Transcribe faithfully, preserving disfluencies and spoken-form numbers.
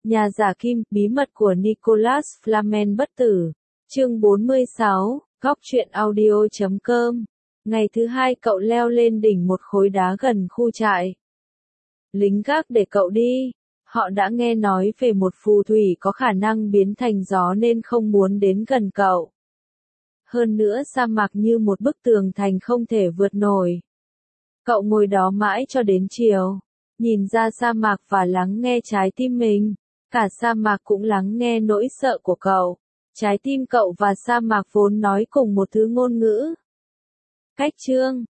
Nhà giả kim, bí mật của Nicholas Flamel bất tử. Chương bốn mươi sáu, góc truyện audio chấm com. Ngày thứ hai cậu leo lên đỉnh một khối đá gần khu trại. Lính gác để cậu đi. Họ đã nghe nói về một phù thủy có khả năng biến thành gió nên không muốn đến gần cậu. Hơn nữa sa mạc như một bức tường thành không thể vượt nổi. Cậu ngồi đó mãi cho đến chiều, nhìn ra sa mạc và lắng nghe trái tim mình. Cả sa mạc cũng lắng nghe nỗi sợ của cậu. Trái tim cậu và sa mạc vốn nói cùng một thứ ngôn ngữ. Cách chương